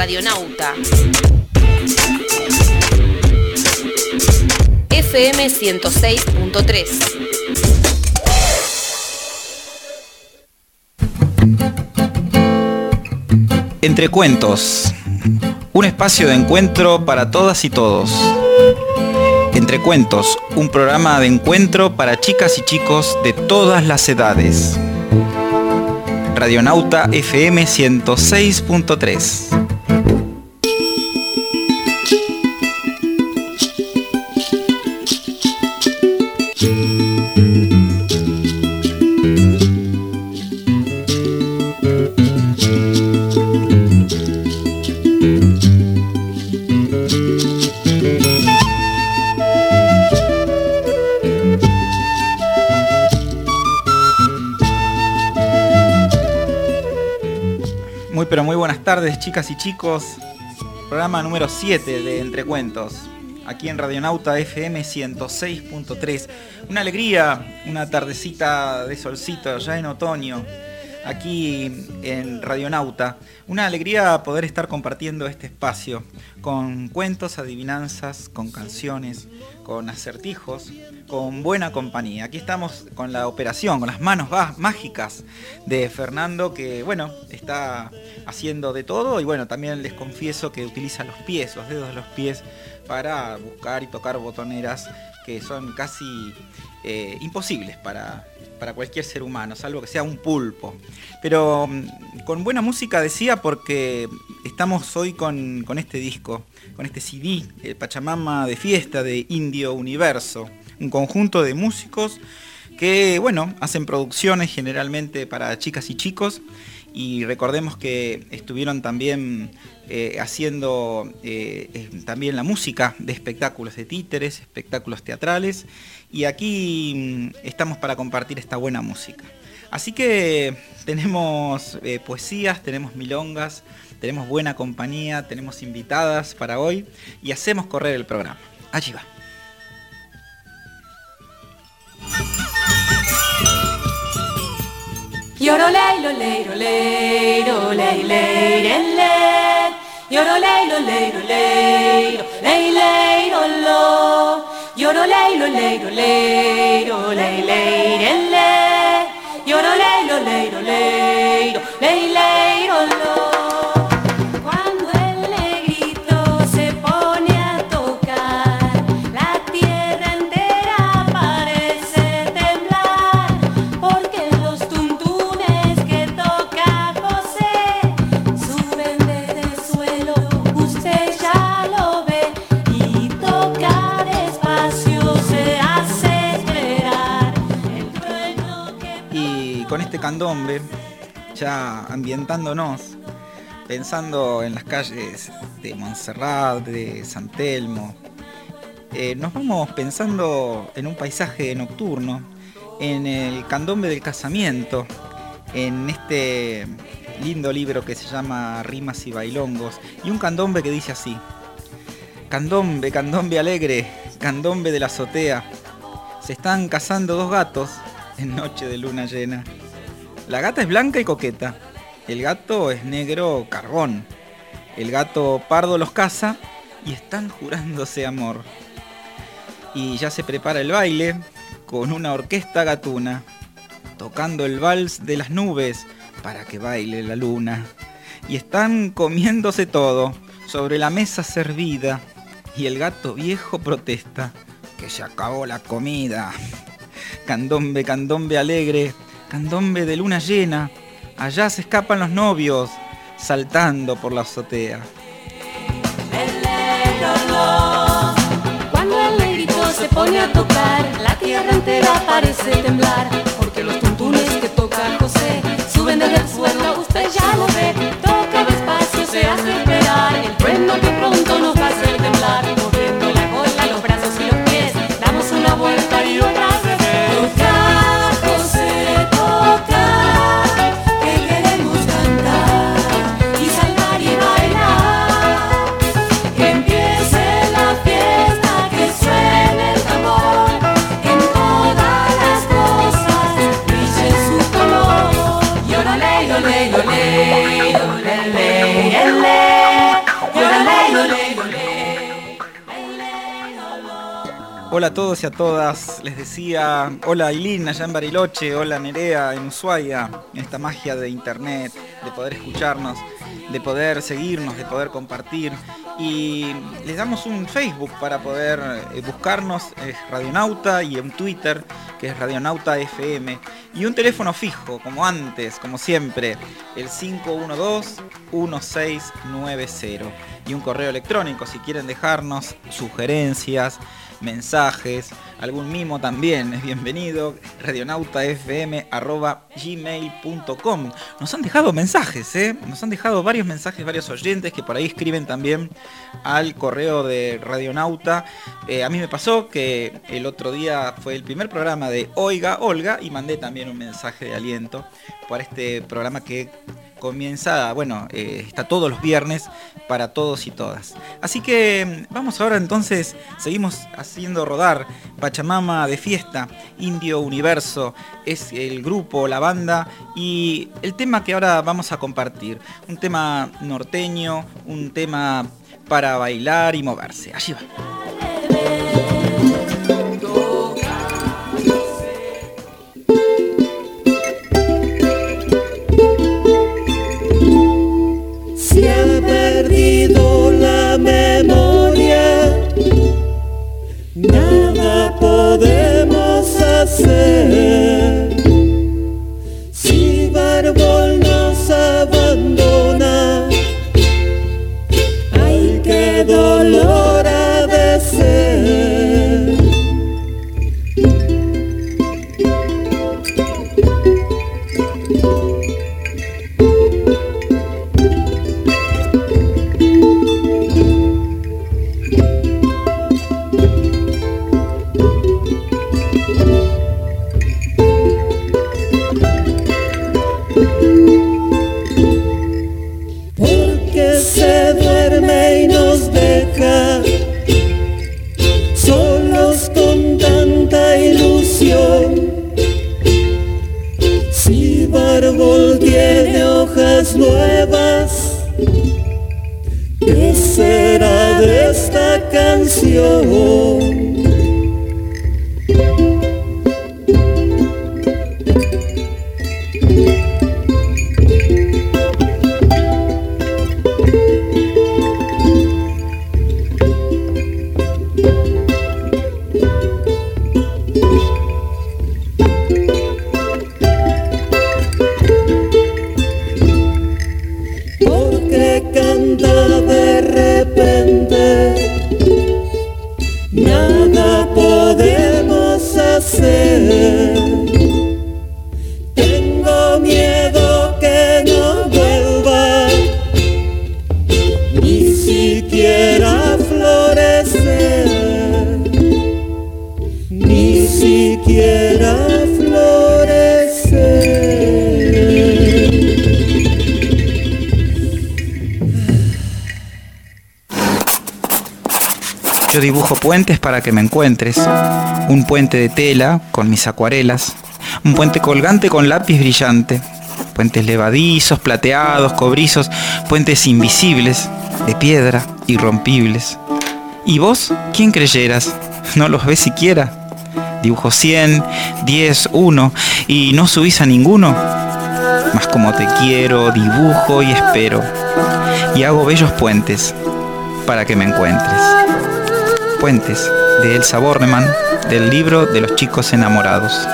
Radionauta. FM 106.3. Entre Cuentos, un espacio de encuentro para todas y todos. Entre Cuentos, un programa de encuentro para chicas y chicos de todas las edades. Radionauta FM 106.3. Muy buenas tardes, chicas y chicos. Programa número 7 de Entre Cuentos, aquí en Radionauta FM 106.3. Una alegría, una tardecita de solcito ya en otoño, aquí en Radionauta. Una alegría poder estar compartiendo este espacio con cuentos, adivinanzas, con canciones, con acertijos, con buena compañía. Aquí estamos con la operación, con las manos mágicas de Fernando, que bueno, está haciendo de todo, y bueno, también les confieso que utiliza los pies, los dedos de los pies, para buscar y tocar botoneras que son casi imposibles para cualquier ser humano, salvo que sea un pulpo. Pero con buena música, decía, porque estamos hoy con este disco, con este CD, el Pachamama de Fiesta de Indio Universo, un conjunto de músicos que, bueno, hacen producciones generalmente para chicas y chicos, y recordemos que estuvieron también haciendo también la música de espectáculos de títeres, espectáculos teatrales, y aquí estamos para compartir esta buena música. Así que tenemos poesías, tenemos milongas, tenemos buena compañía, tenemos invitadas para hoy, y hacemos correr el programa. Allí va. Yorolei lo lei lo lei lo lei lei le Yorolei lo lei lo lei lo lei lei lo Yorolei lo lei lo lei lo lei lei le Yorolei lo lei lo lei lo lei lei lo. Candombe, ya ambientándonos, pensando en las calles de Montserrat, de San Telmo, nos vamos pensando en un paisaje nocturno, en el candombe del casamiento, en este lindo libro que se llama Rimas y Bailongos, y un candombe que dice así: candombe, candombe alegre, candombe de la azotea, se están casando dos gatos en noche de luna llena. La gata es blanca y coqueta, el gato es negro carbón, el gato pardo los caza y están jurándose amor. Y ya se prepara el baile con una orquesta gatuna, tocando el vals de las nubes para que baile la luna. Y están comiéndose todo sobre la mesa servida, y el gato viejo protesta que se acabó la comida. Candombe, candombe alegre, candombe de luna llena, allá se escapan los novios, saltando por la azotea. Cuando el negrito se pone a tocar, la tierra entera parece temblar, porque los tuntunes que toca José suben desde el suelo, usted ya lo ve, toca despacio, se hace esperar, el trueno que pronto nos va a hacer temblar, moviendo la cola, los brazos y los pies, damos una vuelta y otra al revés. Olé, olé. Hola a todos y a todas, les decía, hola Ailín allá en Bariloche, hola Nerea en Ushuaia, en esta magia de internet, de poder escucharnos, de poder seguirnos, de poder compartir. Y les damos un Facebook para poder buscarnos, es Radionauta, y un Twitter que es Radionauta FM, y un teléfono fijo, como antes, como siempre, el 512-1690, y un correo electrónico si quieren dejarnos sugerencias, mensajes, algún mimo también es bienvenido, radionautafm@gmail.com. Nos han dejado mensajes, nos han dejado varios mensajes, varios oyentes que por ahí escriben también al correo de Radionauta. A mí me pasó que el otro día fue el primer programa de Oiga Olga y mandé también un mensaje de aliento por este programa que comienza, está todos los viernes para todos y todas. Así que vamos ahora entonces, seguimos haciendo rodar Pachamama de Fiesta, Indio Universo, es el grupo, la banda y el tema que ahora vamos a compartir. Un tema norteño, un tema para bailar y moverse. Allí va. Se ha perdido la memoria, nada podemos hacer. Si Bárbol nos abandona, ay, qué dolor ha de ser. Porque se duerme y nos deja solos con tanta ilusión. Si Bárbol tiene hojas nuevas, ¿qué será de esta canción? Porque canta de repente, nada podemos hacer. Tengo miedo que no vuelva, ni siquiera florecer, ni siquiera florecer. Yo dibujo puentes para que me encuentres, un puente de tela con mis acuarelas, un puente colgante con lápiz brillante, puentes levadizos, plateados, cobrizos, puentes invisibles, de piedra, irrompibles. ¿Y vos, quién creyeras? ¿No los ves siquiera? Dibujo 100, 10, 1 y no subís a ninguno. Mas como te quiero, dibujo y espero, y hago bellos puentes para que me encuentres. Puentes, de Elsa Bornemann, del libro de los chicos enamorados.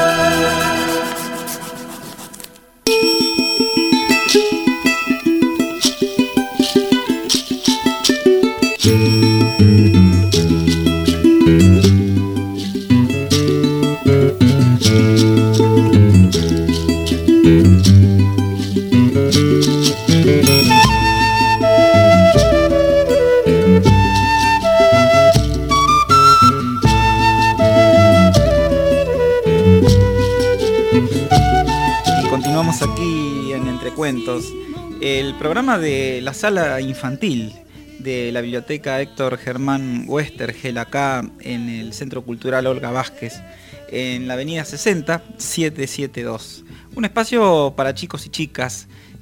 Continuamos aquí en Entrecuentos, el programa de la sala infantil de la Biblioteca Héctor Germán Westergel, acá en el Centro Cultural Olga Vázquez, en la avenida 60, 772. Un espacio para chicos y chicas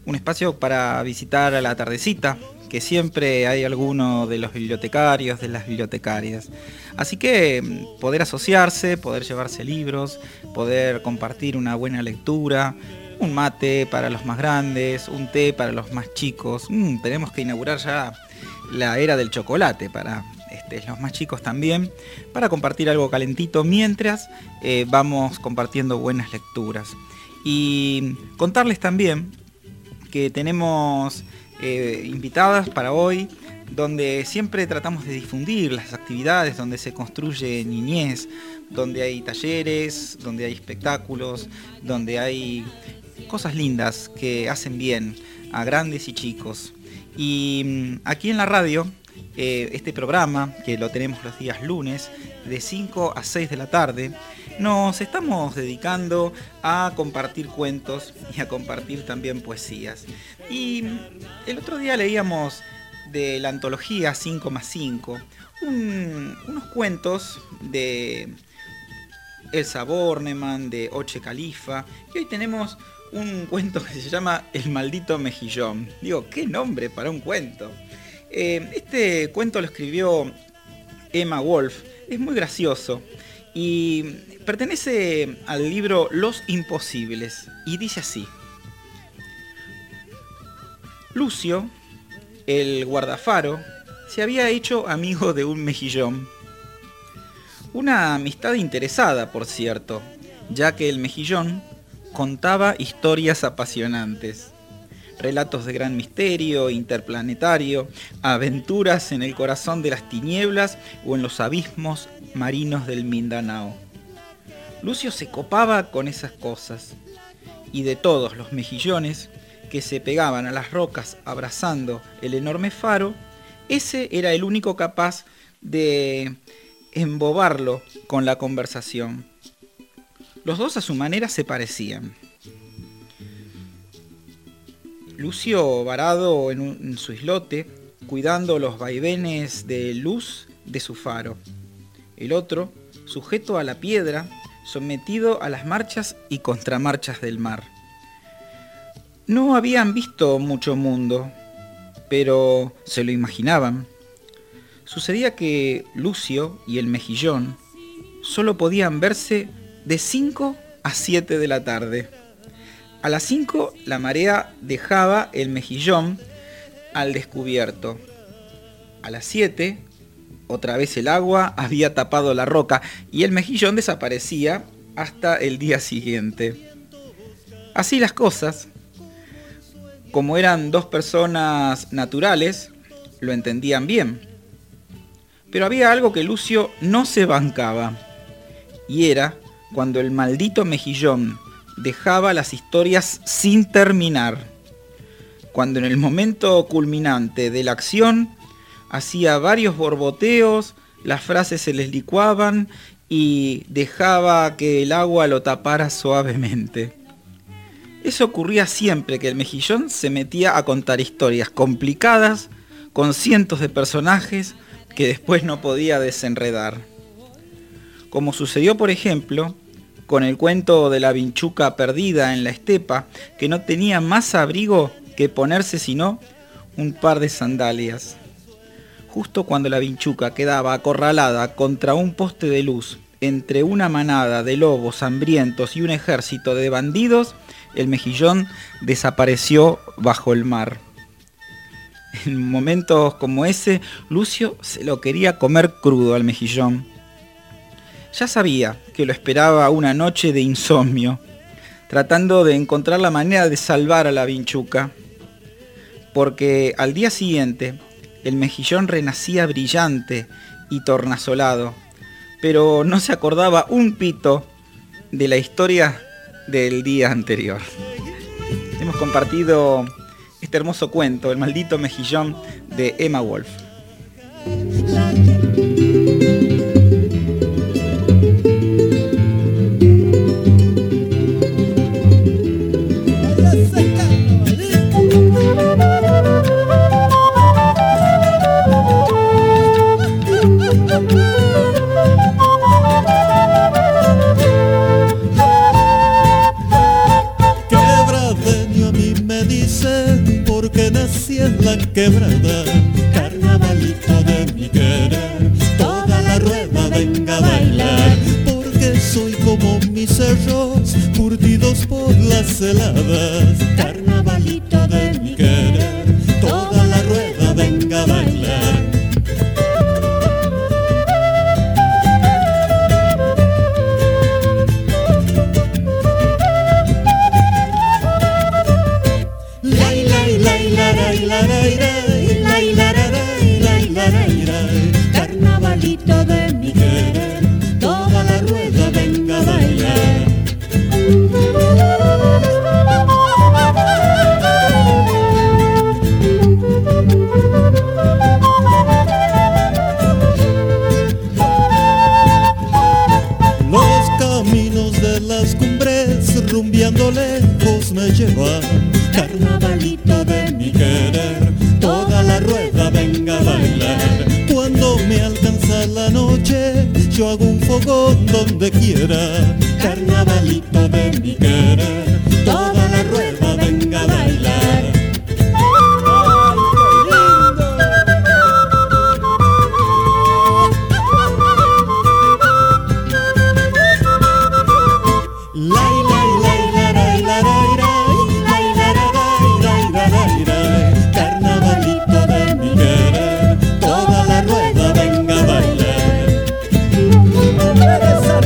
un espacio para visitar a la tardecita, que siempre hay alguno de los bibliotecarios, de las bibliotecarias. Así que poder asociarse, poder llevarse libros, poder compartir una buena lectura, un mate para los más grandes, un té para los más chicos. Tenemos que inaugurar ya la era del chocolate para los más chicos también, para compartir algo calentito mientras vamos compartiendo buenas lecturas. Y contarles también que tenemos invitadas para hoy, donde siempre tratamos de difundir las actividades, donde se construye niñez, donde hay talleres, donde hay espectáculos, donde hay cosas lindas que hacen bien a grandes y chicos. Y aquí en la radio, este programa, que lo tenemos los días lunes, de 5 a 6 de la tarde, nos estamos dedicando a compartir cuentos y a compartir también poesías. Y el otro día leíamos de la antología 5+5 unos cuentos de Elsa Bornemann, de Oche Khalifa, y hoy tenemos un cuento que se llama El maldito mejillón. Digo, qué nombre para un cuento. Este cuento lo escribió Emma Wolf, es muy gracioso y pertenece al libro Los Imposibles y dice así: Lucio, el guardafaro, se había hecho amigo de un mejillón. Una amistad interesada, por cierto, ya que el mejillón contaba historias apasionantes. Relatos de gran misterio, interplanetario, aventuras en el corazón de las tinieblas o en los abismos marinos del Mindanao. Lucio se copaba con esas cosas, y de todos los mejillones que se pegaban a las rocas abrazando el enorme faro, ese era el único capaz de embobarlo con la conversación. Los dos a su manera se parecían. Lucio varado en su islote, cuidando los vaivenes de luz de su faro. El otro, sujeto a la piedra, sometido a las marchas y contramarchas del mar. No habían visto mucho mundo, pero se lo imaginaban. Sucedía que Lucio y el mejillón solo podían verse de 5 a 7 de la tarde. A las 5 la marea dejaba el mejillón al descubierto. A las 7, otra vez el agua había tapado la roca y el mejillón desaparecía hasta el día siguiente. Así las cosas. Como eran dos personas naturales, lo entendían bien. Pero había algo que Lucio no se bancaba, y era cuando el maldito mejillón dejaba las historias sin terminar, cuando en el momento culminante de la acción hacía varios borboteos, las frases se les licuaban y dejaba que el agua lo tapara suavemente. Eso ocurría siempre que el mejillón se metía a contar historias complicadas con cientos de personajes que después no podía desenredar. Como sucedió, por ejemplo, con el cuento de la vinchuca perdida en la estepa, que no tenía más abrigo que ponerse sino un par de sandalias. Justo cuando la vinchuca quedaba acorralada contra un poste de luz, entre una manada de lobos hambrientos y un ejército de bandidos, el mejillón desapareció bajo el mar. En momentos como ese, Lucio se lo quería comer crudo al mejillón. Ya sabía que lo esperaba una noche de insomnio, tratando de encontrar la manera de salvar a la vinchuca, porque al día siguiente el mejillón renacía brillante y tornasolado, pero no se acordaba un pito de la historia del día anterior. Hemos compartido este hermoso cuento, El maldito mejillón, de Emma Wolf. Quebradeño a mí me dice y en la quebrada, carnavalito de mi querer, toda la rueda venga a bailar, porque soy como mis cerros, curtidos por las heladas, carnavalito de mi querer, toda la rueda venga a bailar. Carnavalito de mi querer, toda la rueda venga a bailar. Los caminos de las cumbres rumbeando lejos me llevan, carnavalito de mi querer, toda la rueda venga a bailar. Cuando me alcanza la noche, yo hago un fogón donde quiera, carnavalito de mi querer, toda la rueda venga a bailar. Carnavalito de mi querer, toda la rueda venga a bailar. Esa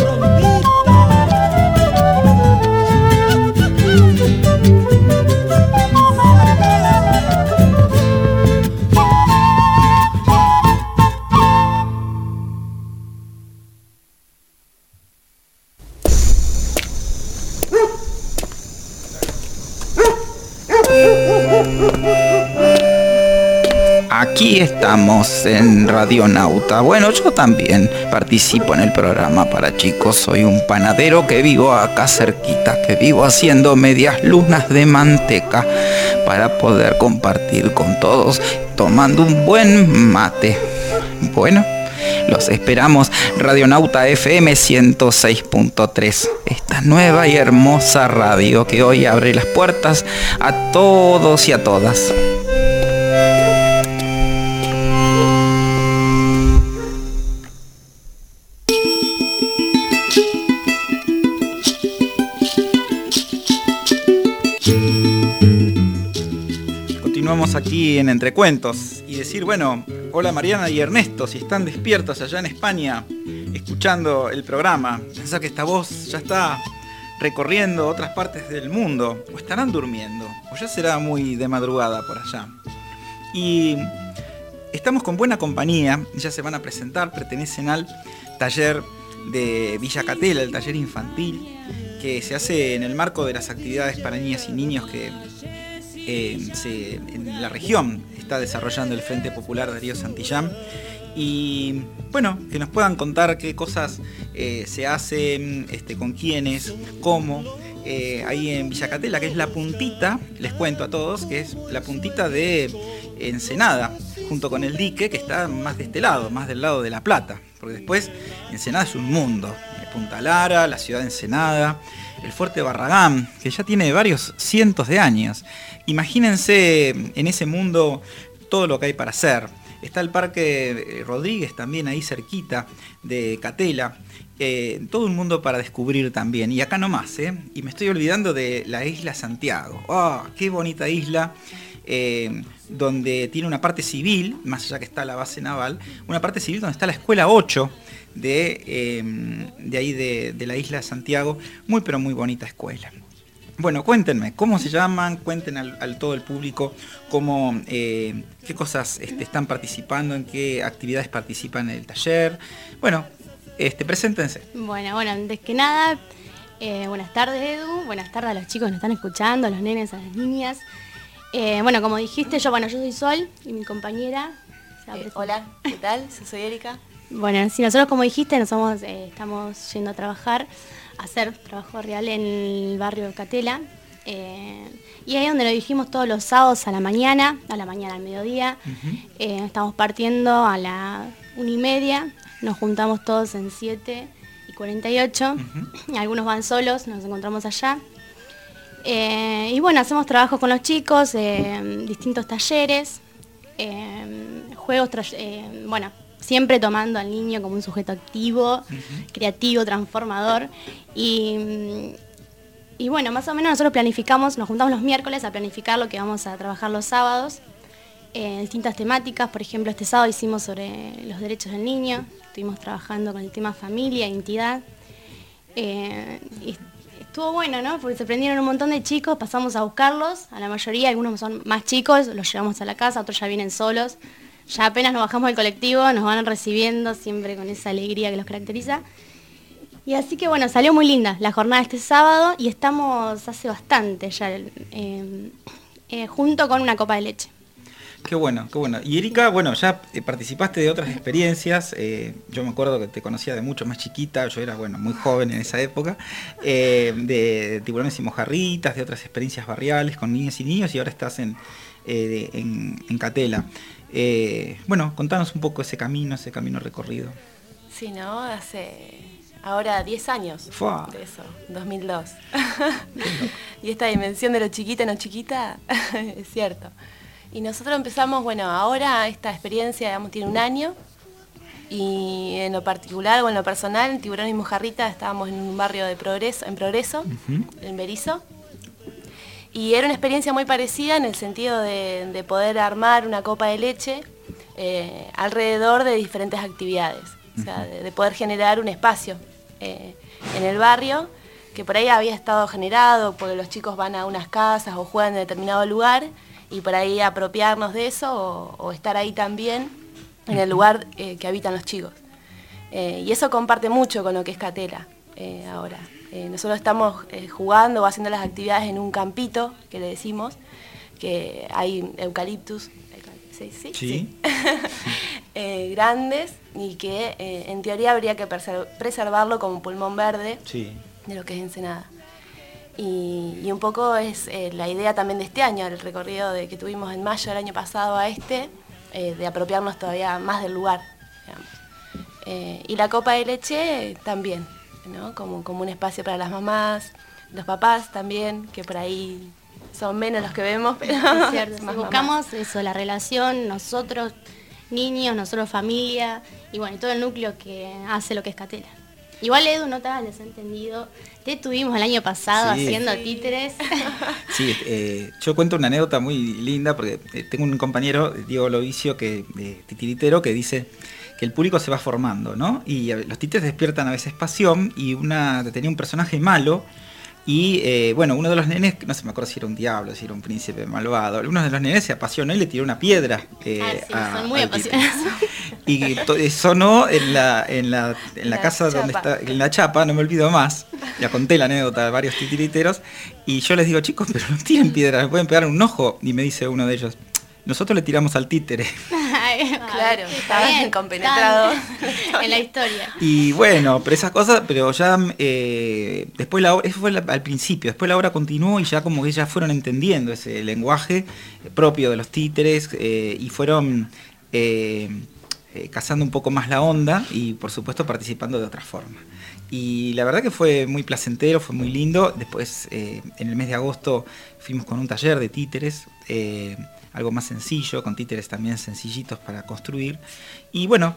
Aquí estamos en Radionauta. Bueno, yo también participo en el programa para chicos. Soy un panadero que vivo acá cerquita, que vivo haciendo medias lunas de manteca para poder compartir con todos, tomando un buen mate. Bueno, los esperamos. Radionauta FM 106.3, esta nueva y hermosa radio que hoy abre las puertas a todos y a todas. Continuamos aquí en Entre Cuentos y decir, bueno, hola Mariana y Ernesto, si están despiertos allá en España escuchando el programa, pensá que esta voz ya está recorriendo otras partes del mundo, o estarán durmiendo, o ya será muy de madrugada por allá. Y estamos con buena compañía, ya se van a presentar, pertenecen al taller de Villa Catela, el taller infantil, que se hace en el marco de las actividades para niñas y niños que en la región está desarrollando el Frente Popular Darío Santillán. Y bueno, que nos puedan contar qué cosas se hacen, con quiénes, cómo, ahí en Villa Catela, que es la puntita, les cuento a todos, que es la puntita de Ensenada, junto con el dique, que está más de este lado, más del lado de La Plata, porque después Ensenada es un mundo. Punta Lara, la ciudad de Ensenada, el Fuerte Barragán, que ya tiene varios cientos de años. Imagínense en ese mundo todo lo que hay para hacer. Está el Parque Rodríguez también ahí cerquita de Catela. Todo un mundo para descubrir también. Y acá nomás, y me estoy olvidando de la isla Santiago. ¡Oh, qué bonita isla! Donde tiene una parte civil, más allá que está la base naval, una parte civil donde está la escuela 8 de ahí de la isla Santiago. Muy pero muy bonita escuela. Bueno, cuéntenme, ¿cómo se llaman? Cuenten al todo el público cómo, qué cosas están participando, en qué actividades participan en el taller. Bueno, preséntense. Bueno, antes que nada, buenas tardes Edu, buenas tardes a los chicos que nos están escuchando, a los nenes, a las niñas. Bueno, como dijiste, yo soy Sol y mi compañera. Hola, ¿qué tal? Yo soy Erika. Bueno, sí, nosotros como dijiste, estamos yendo a trabajar, a hacer trabajo real en el barrio de Catela. Y ahí donde lo dijimos todos los sábados a la mañana, al mediodía. Uh-huh. Estamos partiendo a la 1:30, nos juntamos todos en 7:48. Uh-huh. Algunos van solos, nos encontramos allá. Y bueno, hacemos trabajos con los chicos, distintos talleres, juegos, bueno, siempre tomando al niño como un sujeto activo, creativo, transformador. Y bueno, más o menos nosotros planificamos, nos juntamos los miércoles a planificar lo que vamos a trabajar los sábados, distintas temáticas. Por ejemplo, este sábado hicimos sobre los derechos del niño, estuvimos trabajando con el tema familia, identidad. Y estuvo bueno, ¿no? Porque se prendieron un montón de chicos, pasamos a buscarlos, a la mayoría, algunos son más chicos, los llevamos a la casa, otros ya vienen solos. Ya apenas nos bajamos del colectivo, nos van recibiendo siempre con esa alegría que los caracteriza. Y así que bueno, salió muy linda la jornada este sábado y estamos hace bastante ya junto con una copa de leche. Qué bueno, qué bueno. Y Erika, bueno, ya participaste de otras experiencias. Yo me acuerdo que te conocía de mucho más chiquita, yo era, bueno, muy joven en esa época, de tiburones y mojarritas, de otras experiencias barriales con niñas y niños, y ahora estás en Catela. Bueno, contanos un poco ese camino recorrido. Sí, ¿no? Hace ahora 10 años ¡Fua! De eso, 2002. Y esta dimensión de lo chiquita no chiquita, es cierto. Y nosotros empezamos, bueno, ahora esta experiencia, digamos, tiene un año. Y en lo particular o en lo personal, en Tiburón y Mojarrita estábamos en un barrio de Progreso, en Berizo. Y era una experiencia muy parecida en el sentido de poder armar una copa de leche alrededor de diferentes actividades. O sea, de poder generar un espacio en el barrio que por ahí había estado generado porque los chicos van a unas casas o juegan en determinado lugar y por ahí apropiarnos de eso o estar ahí también en el lugar que habitan los chicos. Y eso comparte mucho con lo que es Catela ahora. Nosotros estamos jugando o haciendo las actividades en un campito, que le decimos, que hay eucaliptus, ¿sí? Grandes y que en teoría habría que preservarlo como pulmón verde de lo que es Ensenada. Y un poco es la idea también de este año, el recorrido que tuvimos en mayo del año pasado a de apropiarnos todavía más del lugar, digamos. Y la copa de leche también, ¿no? Como un espacio para las mamás, los papás también, que por ahí son menos los que vemos, pero es cierto, más buscamos mamás. eso, la relación, nosotros niños, nosotros familia, y bueno, y todo el núcleo que hace lo que es Catela. Igual Edu, no te hagas desentendido, te tuvimos el año pasado haciendo títeres. Sí, yo cuento una anécdota muy linda porque tengo un compañero, Diego Lovicio, titiritero, que dice que el público se va formando, ¿no? Y los títeres despiertan a veces pasión y tenía un personaje malo y bueno, uno de los nenes, no se me acuerdo si era un diablo, si era un príncipe malvado, uno de los nenes se apasionó y le tiró una piedra. Son muy apasionados. Y sonó en la casa donde está, en la chapa, no me olvido más, ya conté la anécdota de varios titiriteros, y yo les digo, chicos, pero no tiren piedras, me pueden pegar un ojo, y me dice uno de ellos, nosotros le tiramos al títere. Claro, está bien compenetrado en la historia. Y bueno, pero esas cosas, pero ya después la obra, eso fue al principio, después la obra continuó y ya como que ya fueron entendiendo ese lenguaje propio de los títeres y fueron cazando un poco más la onda y por supuesto participando de otra forma. Y la verdad que fue muy placentero, fue muy lindo. Después en el mes de agosto fuimos con un taller de títeres, algo más sencillo, con títeres también sencillitos para construir. Y bueno,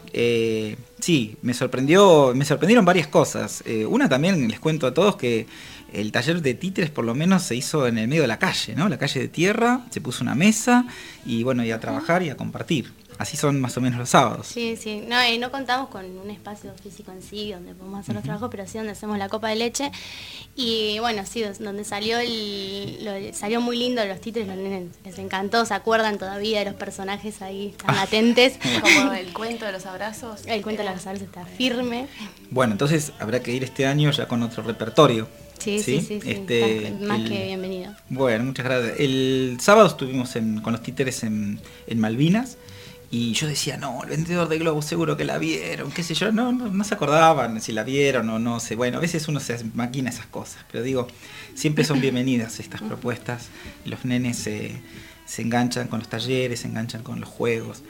sí, me sorprendieron varias cosas. Una también, les cuento a todos que el taller de títeres por lo menos se hizo en el medio de la calle, ¿no? La calle de tierra, se puso una mesa y bueno, y a trabajar y a compartir. Así son más o menos los sábados. Sí, sí. No contamos con un espacio físico en sí donde podemos hacer los trabajos, pero sí donde hacemos la copa de leche. Y bueno, sí, donde salió salió muy lindo los títeres, los nenes les encantó, se acuerdan todavía de los personajes ahí tan latentes. Como el cuento de los abrazos. El cuento de los abrazos está firme. Bueno, entonces habrá que ir este año ya con otro repertorio. Sí. Más que bienvenido. Bueno, muchas gracias. El sábado estuvimos con los títeres en Malvinas. Y yo decía, no, el vendedor de globos seguro que la vieron, qué sé yo, no se acordaban si la vieron o no sé. Bueno, a veces uno se maquina esas cosas, pero digo, siempre son bienvenidas estas propuestas. Los nenes se enganchan con los talleres, se enganchan con los juegos.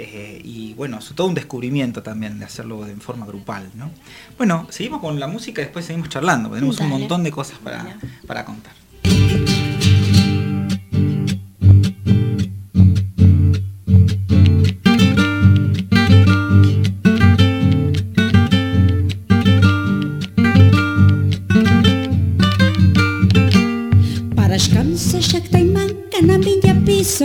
Y bueno, es todo un descubrimiento también de hacerlo de forma grupal, ¿no? Bueno, seguimos con la música y después seguimos charlando, tenemos un montón de cosas para contar.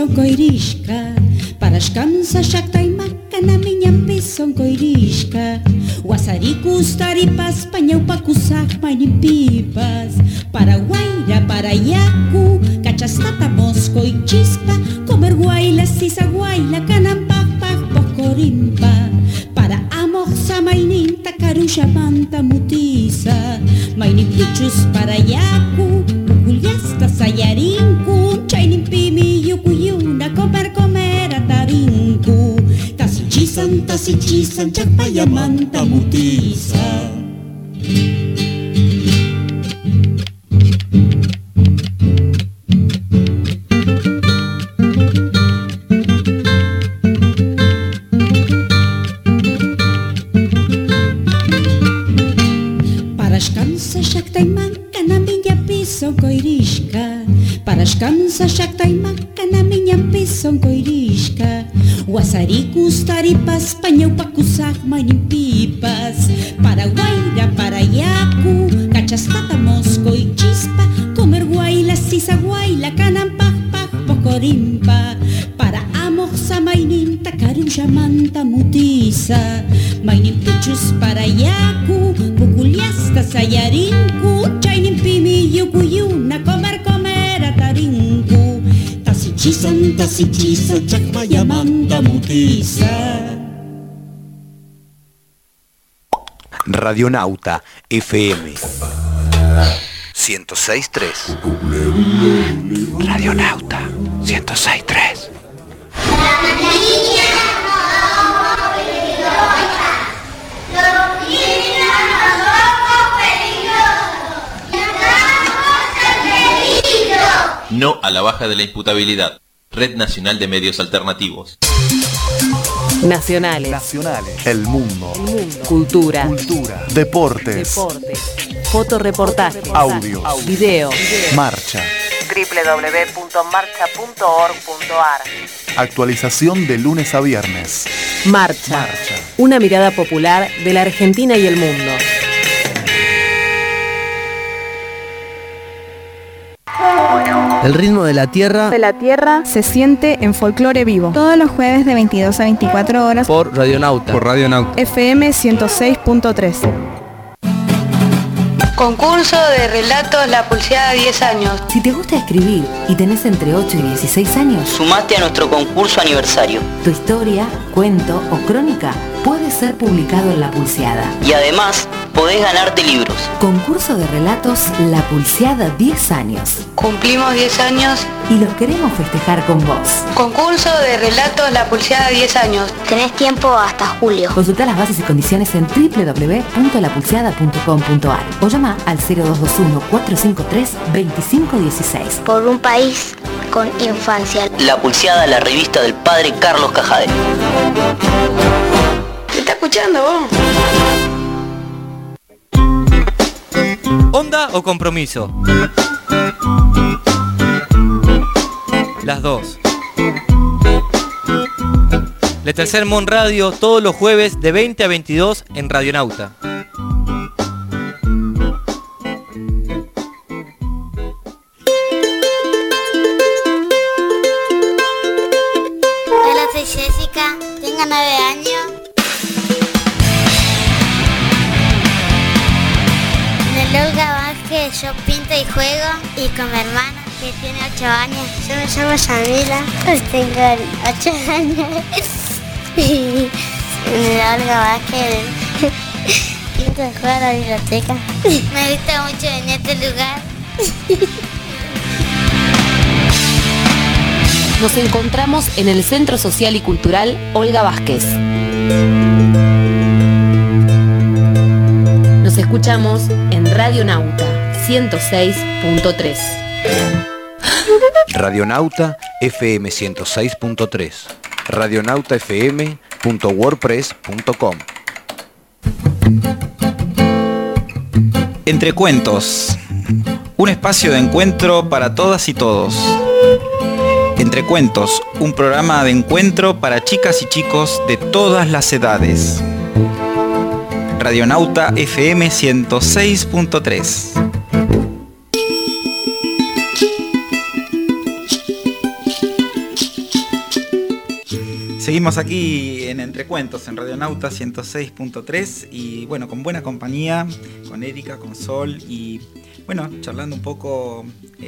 pisam coirishka. Para as cansas llaqtaymaqa na miña pisam coirishka. Wasarikus taripas pañawpakusaq maynin pipas. Para guayra, para yaku, cachastata moscoichispa. Comer guayla, sisa guayla, cananpapaq pocorimpa. Para amor samayninta karulla manta mutisa. Maynin pichus para yaku, pukullasta sayarinku. Chaynin pimi yukuyuna, comer atarinku. Tasichisan, chakpaya manta mutisa. Parashkamsa llaqtaymaqa na miña pisam coirishka. Wasarikus taripas pañawpakusaq maynin pipas. Para guayra, para yaku, cachastata moscoichispa. Comer guayla, sisa guayla, cananpaqpaq pocorimpa. Para amor samayninta karulla manta mutisa. Maynin pichus para yaku, pukullasta sayarinku. Chaynin pimi yukuyuna, comer atarinku. Tasichisan, chakmaya manta mutisa. Radionauta FM 106.3. Radionauta 106.3. No a la baja de la imputabilidad. Red Nacional de Medios Alternativos. Nacionales. El mundo. Cultura. Deportes. Fotoreportajes. Audios. Videos. Marcha. www.marcha.org.ar. Actualización de lunes a viernes. Marcha. Una mirada popular de la Argentina y el mundo. El ritmo de la tierra se siente en Folclore Vivo. Todos los jueves de 22 a 24 horas por Radionauta. FM 106.3. Concurso de relatos La Pulseada 10 años. Si te gusta escribir y tenés entre 8 y 16 años, sumate a nuestro concurso aniversario. Tu historia, cuento o crónica puede ser publicado en La Pulseada. Y además, podés ganarte libros. Concurso de relatos La Pulseada 10 años. Cumplimos 10 años y los queremos festejar con vos. Concurso de relatos La Pulseada 10 años. Tenés tiempo hasta julio. Consultá las bases y condiciones en www.lapulseada.com.ar o llama al 0221-453-2516. Por un país con infancia. La Pulseada, la revista del padre Carlos Cajade. ¿Me está escuchando vos? ¿Onda o compromiso? Las dos. Le Tercer Mon Radio todos los jueves de 20 a 22 en Radionauta. Hola, soy Jessica, tengo 9 años. En el Olga Vázquez yo pinto y juego, y con mi hermana que tiene 8 años. Yo me llamo Yamila, tengo 8 años. Y en el Olga Vázquez pinto y juego a la biblioteca. Me gusta mucho venir a este lugar. Nos encontramos en el Centro Social y Cultural Olga Vázquez. Nos escuchamos en Radionauta 106.3. Radionauta FM 106.3. radionautafm.wordpress.com. Entre Cuentos, un espacio de encuentro para todas y todos. Entre Cuentos, un programa de encuentro para chicas y chicos de todas las edades. Radionauta FM 106.3. Seguimos aquí en Entrecuentos, en Radionauta 106.3 y bueno, con buena compañía, con Erika, con Sol y bueno, charlando un poco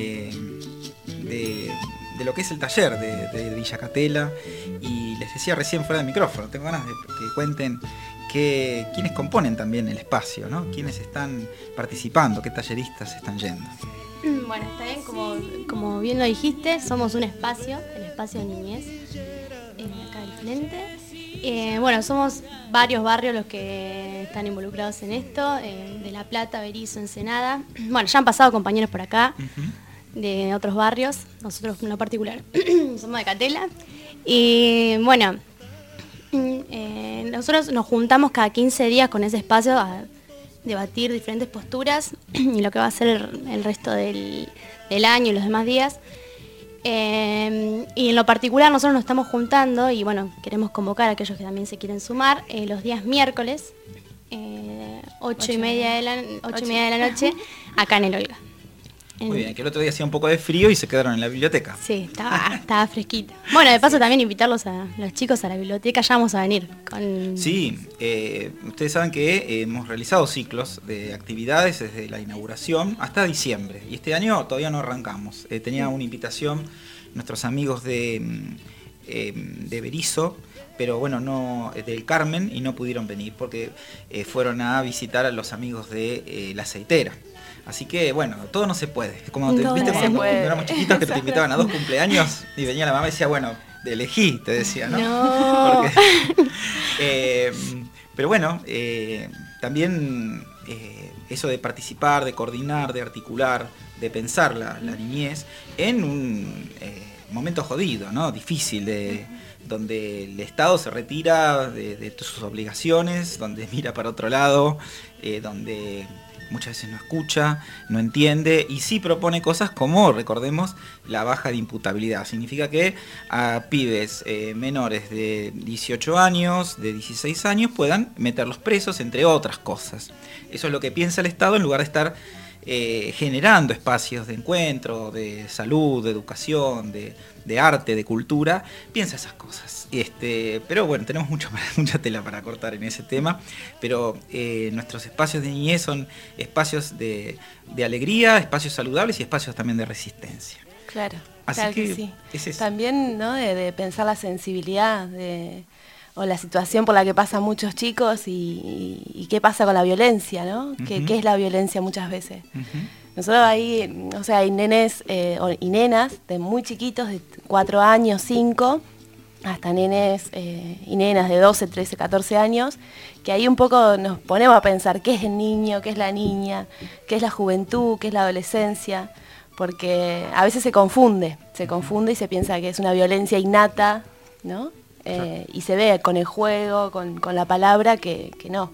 de lo que es el taller de Villa Catela. Y les decía recién fuera del micrófono, tengo ganas de que cuenten quiénes componen también el espacio, ¿no? Quiénes están participando, qué talleristas están yendo. Bueno, está bien, como bien lo dijiste, somos un espacio, el espacio de niñez, acá del frente. Bueno, somos varios barrios los que están involucrados en esto, de La Plata, Berisso, Ensenada. Bueno, ya han pasado compañeros por acá, de otros barrios, nosotros en lo particular somos de Catela. Y bueno, nosotros nos juntamos cada 15 días con ese espacio a debatir diferentes posturas y lo que va a ser el resto del año y los demás días. Y en lo particular nosotros nos estamos juntando y bueno, queremos convocar a aquellos que también se quieren sumar los días miércoles, 8:30 de la noche, acá en el Olga. Muy bien, que el otro día hacía un poco de frío y se quedaron en la biblioteca. Sí, estaba fresquito. Bueno, de paso también invitarlos a los chicos a la biblioteca, ya vamos a venir. Sí, ustedes saben que hemos realizado ciclos de actividades desde la inauguración hasta diciembre. Y este año todavía no arrancamos. Tenía una invitación nuestros amigos de Berisso, pero bueno, no del Carmen, y no pudieron venir porque fueron a visitar a los amigos de La Aceitera. Así que, bueno, todo no se puede. Como ¿viste cuando éramos chiquitos que te invitaban a 2 cumpleaños y venía la mamá y decía, bueno, elegí, te decía, ¿no? No. Porque, pero bueno, también eso de participar, de coordinar, de articular, de pensar la niñez en un momento jodido, ¿no? Difícil, donde el Estado se retira de sus obligaciones, donde mira para otro lado, donde muchas veces no escucha, no entiende y sí propone cosas como, recordemos, la baja de imputabilidad. Significa que a pibes menores de 18 años, de 16 años, puedan meterlos presos, entre otras cosas. Eso es lo que piensa el Estado en lugar de estar generando espacios de encuentro, de salud, de educación, de arte, de cultura. Piensa esas cosas. Pero bueno, tenemos mucha tela para cortar en ese tema, pero nuestros espacios de niñez son espacios de alegría, espacios saludables y espacios también de resistencia. Claro, así claro que sí. Es eso. También, ¿no? de pensar la sensibilidad o la situación por la que pasan muchos chicos y qué pasa con la violencia, ¿no? ¿Qué es la violencia muchas veces? Nosotros ahí, o sea, hay nenes y nenas de muy chiquitos, de 4 años, 5, hasta nenes y nenas de 12, 13, 14 años, que ahí un poco nos ponemos a pensar qué es el niño, qué es la niña, qué es la juventud, qué es la adolescencia, porque a veces se confunde y se piensa que es una violencia innata, ¿no? Y se ve con el juego, con la palabra, que no.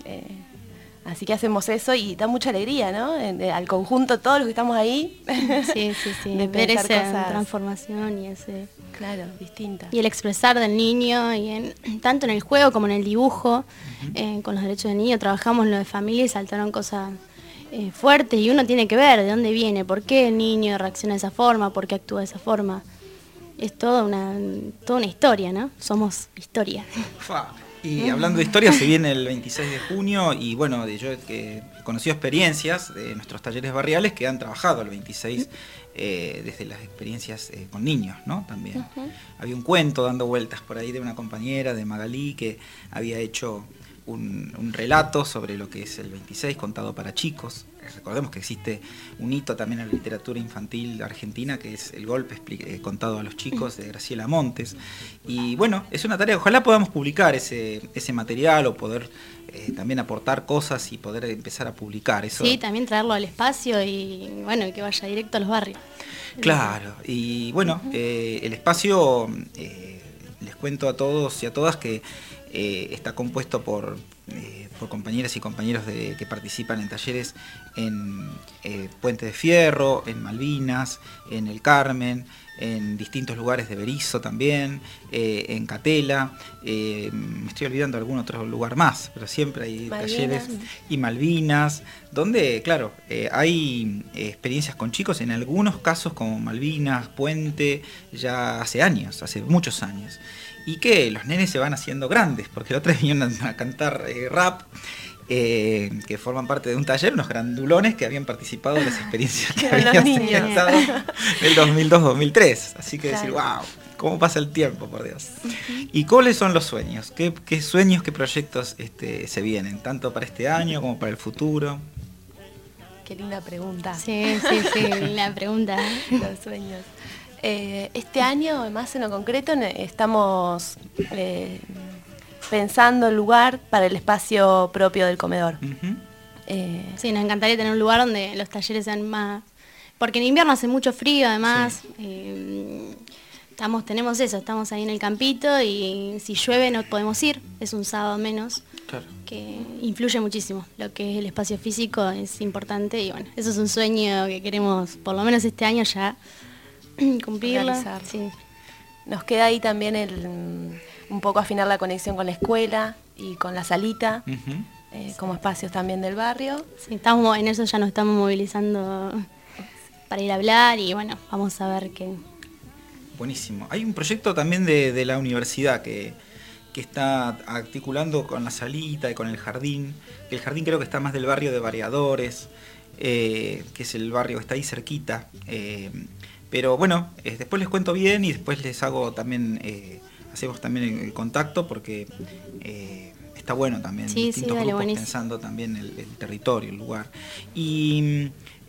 Así que hacemos eso y da mucha alegría, ¿no? Al conjunto, todos los que estamos ahí. Sí. De ver esa cosas, transformación y ese... Claro, distinta. Y el expresar del niño, y tanto en el juego como en el dibujo, con los derechos del niño, trabajamos en lo de familia y saltaron cosas fuertes y uno tiene que ver de dónde viene, por qué el niño reacciona de esa forma, por qué actúa de esa forma. Es toda una historia, ¿no? Somos historia. Y hablando de historia, se viene el 26 de junio y bueno, yo he conocido experiencias de nuestros talleres barriales que han trabajado el 26 desde las experiencias con niños, ¿no? También. Había un cuento dando vueltas por ahí de una compañera, de Magalí, que había hecho un relato sobre lo que es el 26 contado para chicos. Recordemos que existe un hito también en la literatura infantil argentina, que es El golpe contado a los chicos, de Graciela Montes. Y bueno, es una tarea, ojalá podamos publicar ese material o poder también aportar cosas y poder empezar a publicar eso. Sí, también traerlo al espacio y bueno, que vaya directo a los barrios. Claro, y bueno, el espacio, les cuento a todos y a todas que está compuesto por compañeras y compañeros que participan en talleres en Puente de Fierro, en Malvinas, en el Carmen, en distintos lugares de Berisso también, en Catela, me estoy olvidando algún otro lugar más, pero siempre hay talleres, y Malvinas, donde, claro, hay experiencias con chicos, en algunos casos como Malvinas, Puente, ya hace años, hace muchos años, y que los nenes se van haciendo grandes, porque la otra vez vinieron a cantar rap, que forman parte de un taller, unos grandulones que habían participado de las experiencias que habían estado del 2002-2003. Así que decir, wow, cómo pasa el tiempo, por Dios. ¿Y cuáles son los sueños? ¿Qué sueños, qué proyectos se vienen? Tanto para este año como para el futuro. Qué linda pregunta. Sí, linda pregunta. Los sueños. Este año, más en lo concreto, estamos pensando el lugar para el espacio propio del comedor. Sí, nos encantaría tener un lugar donde los talleres sean más... Porque en invierno hace mucho frío, además. Sí. Estamos ahí en el campito y si llueve no podemos ir, es un sábado menos. Claro. Que influye muchísimo. Lo que es el espacio físico es importante y bueno, eso es un sueño que queremos, por lo menos este año ya, cumplirlo. Sí. Nos queda ahí también un poco afinar la conexión con la escuela y con la salita, como espacios también del barrio. Sí, en eso ya nos estamos movilizando para ir a hablar y bueno, vamos a ver qué. Buenísimo. Hay un proyecto también de la universidad que está articulando con la salita y con el jardín. El jardín creo que está más del barrio de Variadores, que es el barrio que está ahí cerquita. Pero bueno, después les cuento bien y después les hago también, hacemos también el contacto porque está bueno también, distintos grupos buenísimo. Pensando también el territorio, el lugar. Y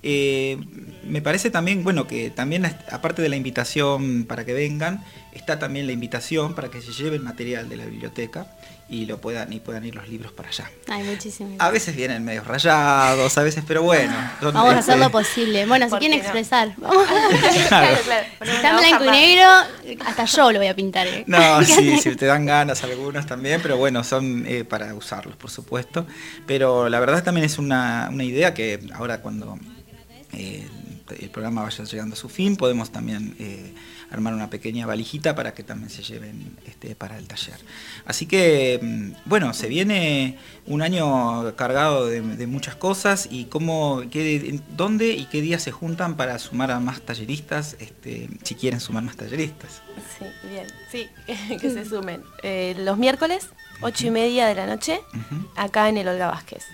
me parece también, bueno, que también aparte de la invitación para que vengan, está también la invitación para que se lleven material de la biblioteca y puedan ir los libros para allá. Hay muchísimo. A veces vienen medio rayados, a veces, pero bueno. Vamos a hacer lo posible. Bueno, si quieren expresar. Vamos. Claro. Si está en blanco y negro, hasta yo lo voy a pintar. No, sí, si te dan ganas algunos también, pero bueno, son para usarlos, por supuesto. Pero la verdad también es una idea que ahora cuando el programa vaya llegando a su fin, podemos también armar una pequeña valijita para que también se lleven para el taller. Así que, bueno, se viene un año cargado de muchas cosas y dónde y qué días se juntan para sumar a más talleristas, si quieren sumar más talleristas. Sí, bien, sí, que se sumen. Los miércoles, 8:30 de la noche, acá en el Olga Vázquez.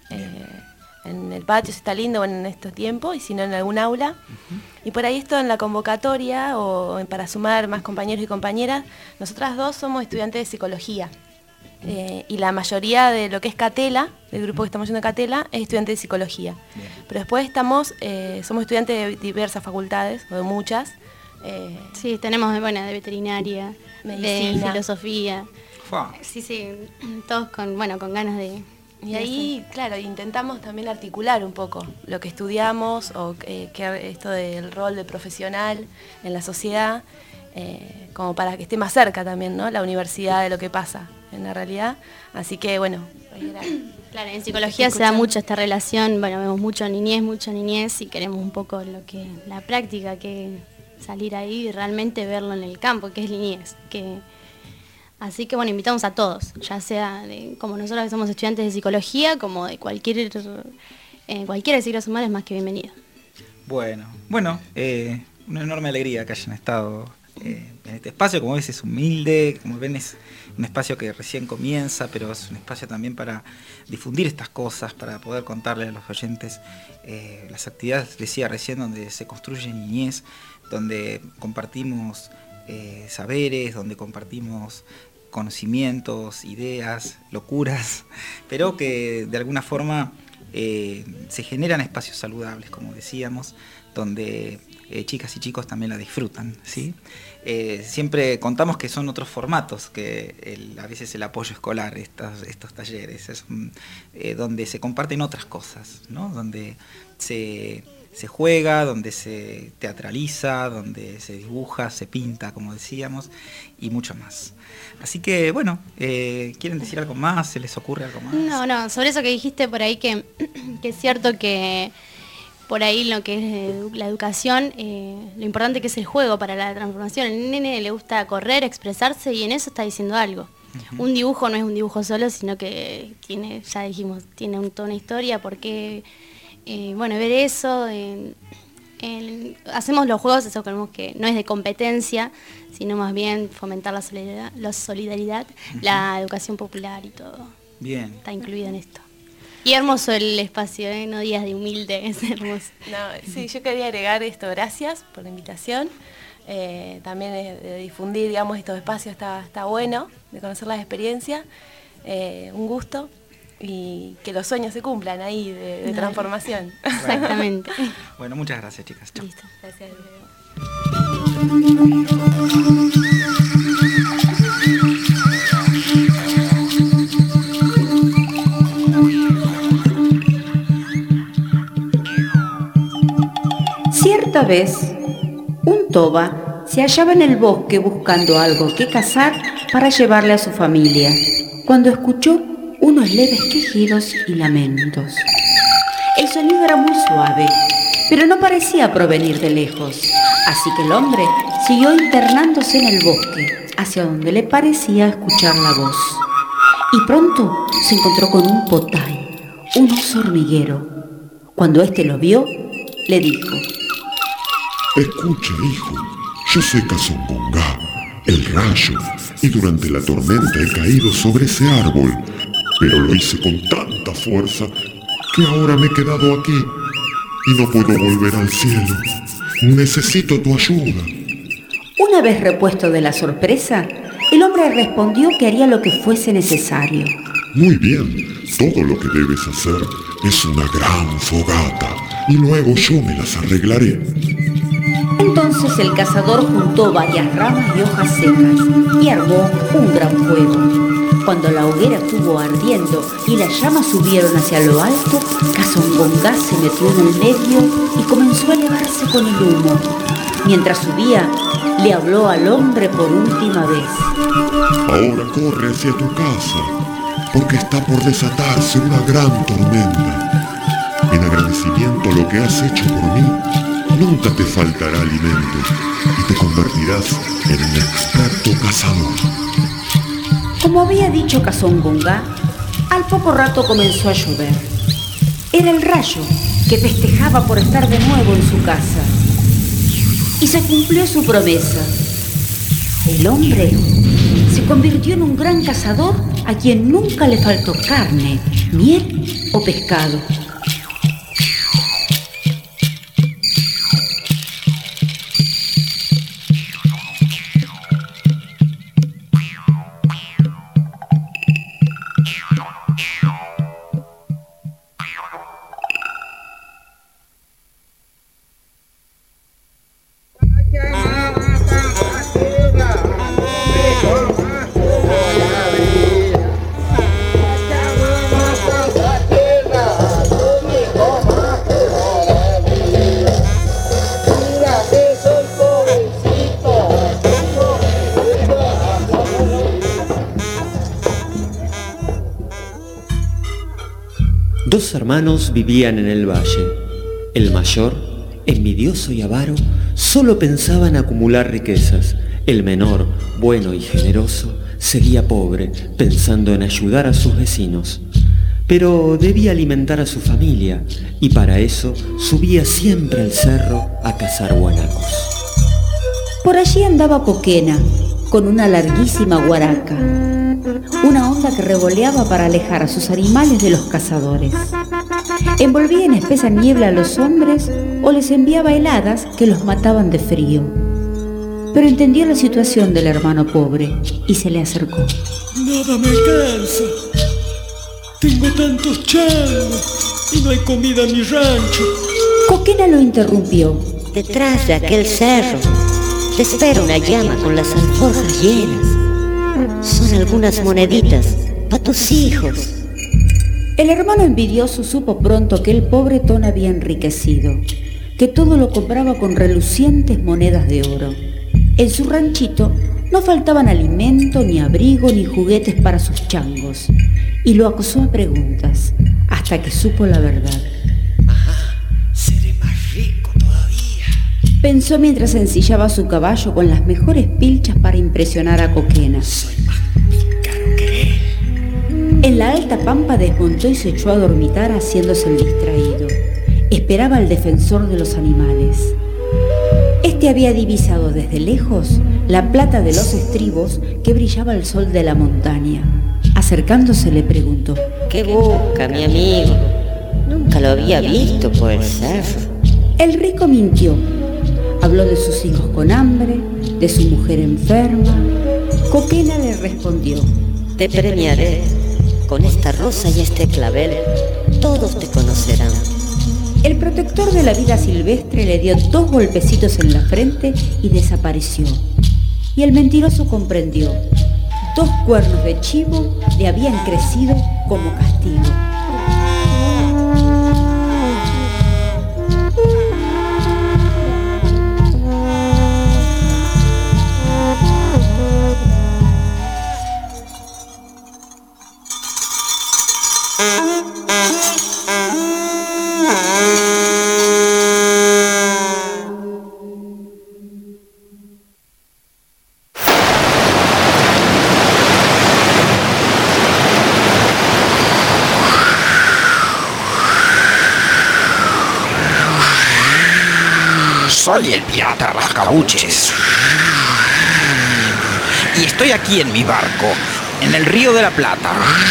En el patio, si está lindo, bueno, en estos tiempos, y si no en algún aula. Y por ahí esto en la convocatoria, o para sumar más compañeros y compañeras, nosotras dos somos estudiantes de psicología. Y la mayoría de lo que es Catela, el grupo que estamos yendo a Catela, es estudiante de psicología. Bien. Pero después somos estudiantes de diversas facultades, o de muchas. Sí, tenemos de veterinaria, medicina, de filosofía. Sí, todos con ganas de... Y ahí, claro, intentamos también articular un poco lo que estudiamos o esto del rol de profesional en la sociedad, como para que esté más cerca también, ¿no? La universidad de lo que pasa en la realidad. Así que, bueno. Claro, en psicología se da mucho esta relación, vemos mucha niñez y queremos un poco la práctica, que salir ahí y realmente verlo en el campo, que es niñez, Así que invitamos a todos, ya sea como nosotros que somos estudiantes de psicología, como de cualquiera que se quiera sumar, es más que bienvenido. Bueno, una enorme alegría que hayan estado en este espacio. Como ves, es humilde, como ven, es un espacio que recién comienza, pero es un espacio también para difundir estas cosas, para poder contarle a los oyentes las actividades, decía recién, donde se construye niñez, donde compartimos saberes, donde compartimos conocimientos, ideas, locuras, pero que de alguna forma se generan espacios saludables, como decíamos, donde chicas y chicos también la disfrutan, ¿sí? Siempre contamos que son otros formatos que a veces el apoyo escolar, estos talleres, es donde se comparten otras cosas, ¿no? Donde se juega, donde se teatraliza, donde se dibuja, se pinta, como decíamos, y mucho más. Así que, ¿quieren decir algo más? ¿Se les ocurre algo más? No, sobre eso que dijiste por ahí, que es cierto que por ahí lo que es la educación, lo importante que es el juego para la transformación. Al nene le gusta correr, expresarse y en eso está diciendo algo. Un dibujo no es un dibujo solo, sino que tiene, ya dijimos, tiene toda una historia, porque, ver eso, hacemos los juegos, eso creemos que no es de competencia, sino más bien fomentar la solidaridad, la educación popular y todo. Bien. Está incluido en esto. Y hermoso el espacio, no días de humilde, es hermoso. No, sí, yo quería agregar esto, gracias por la invitación. También de difundir, digamos, estos espacios está bueno, de conocer las experiencias, un gusto, y que los sueños se cumplan ahí de transformación. Exactamente. Bueno, muchas gracias, chicas. Chao. Listo, gracias. Cierta vez, un toba se hallaba en el bosque buscando algo que cazar para llevarle a su familia, cuando escuchó unos leves quejidos y lamentos. El sonido era muy suave, pero no parecía provenir de lejos, así que el hombre siguió internándose en el bosque, hacia donde le parecía escuchar la voz. Y pronto se encontró con un potay, un oso hormiguero. Cuando éste lo vio, le dijo: Escucha, hijo, yo soy Cazongongá, el rayo, y durante la tormenta he caído sobre ese árbol, pero lo hice con tanta fuerza que ahora me he quedado aquí y no puedo volver al cielo. Necesito tu ayuda. Una vez repuesto de la sorpresa, el hombre respondió que haría lo que fuese necesario. Muy bien, todo lo que debes hacer es una gran fogata y luego yo me las arreglaré. Entonces el cazador juntó varias ramas y hojas secas y armó un gran fuego. Cuando la hoguera estuvo ardiendo y las llamas subieron hacia lo alto, Cazongongá se metió en el medio y comenzó a elevarse con el humo. Mientras subía, le habló al hombre por última vez. Ahora corre hacia tu casa, porque está por desatarse una gran tormenta. En agradecimiento a lo que has hecho por mí, nunca te faltará alimento y te convertirás en un experto cazador. Como había dicho Cazongongá, al poco rato comenzó a llover. Era el rayo, que festejaba por estar de nuevo en su casa. Y se cumplió su promesa. El hombre se convirtió en un gran cazador a quien nunca le faltó carne, miel o pescado. Dos hermanos vivían en el valle. El mayor, envidioso y avaro, solo pensaba en acumular riquezas. El menor, bueno y generoso, seguía pobre, pensando en ayudar a sus vecinos. Pero debía alimentar a su familia, y para eso subía siempre al cerro a cazar guanacos. Por allí andaba Coquena, con una larguísima guaraca, una onda que revoleaba para alejar a sus animales de los cazadores. Envolvía en espesa niebla a los hombres o les enviaba heladas que los mataban de frío. Pero entendió la situación del hermano pobre y se le acercó. Nada me alcanza. Tengo tantos changos y no hay comida en mi rancho. Coquena lo interrumpió. Detrás de aquel cerro te espera una llama con las alforjas llenas. Son algunas moneditas para tus hijos. El hermano envidioso supo pronto que el pobretón había enriquecido, que todo lo compraba con relucientes monedas de oro. En su ranchito no faltaban alimento, ni abrigo, ni juguetes para sus changos, y lo acosó a preguntas hasta que supo la verdad. Ajá, seré pensó mientras ensillaba su caballo con las mejores pilchas para impresionar a Coquena. Soy más pícaro que él. En la alta pampa desmontó y se echó a dormitar haciéndose el distraído. Esperaba al defensor de los animales. Este había divisado desde lejos la plata de los estribos que brillaba al sol de la montaña. Acercándose le preguntó: ¿Qué busca, mi amigo? Nunca lo había visto por el cerro. El rico mintió. Habló de sus hijos con hambre, de su mujer enferma. Coquena le respondió: Te premiaré. Con esta rosa y este clavel, todos te conocerán. El protector de la vida silvestre le dio 2 golpecitos en la frente y desapareció. Y el mentiroso comprendió: 2 cuernos de chivo le habían crecido como castigo. Soy el pirata Rascabuches. Y estoy aquí en mi barco, en el Río de la Plata.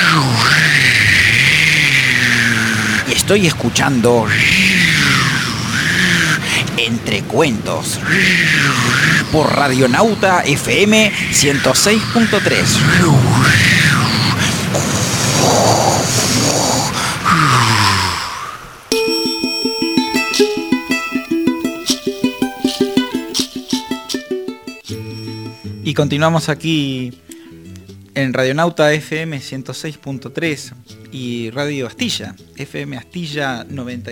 Y estoy escuchando Entre Cuentos por Radionauta FM 106.3. Y continuamos aquí en Radionauta FM 106.3 y Radio Astilla, FM Astilla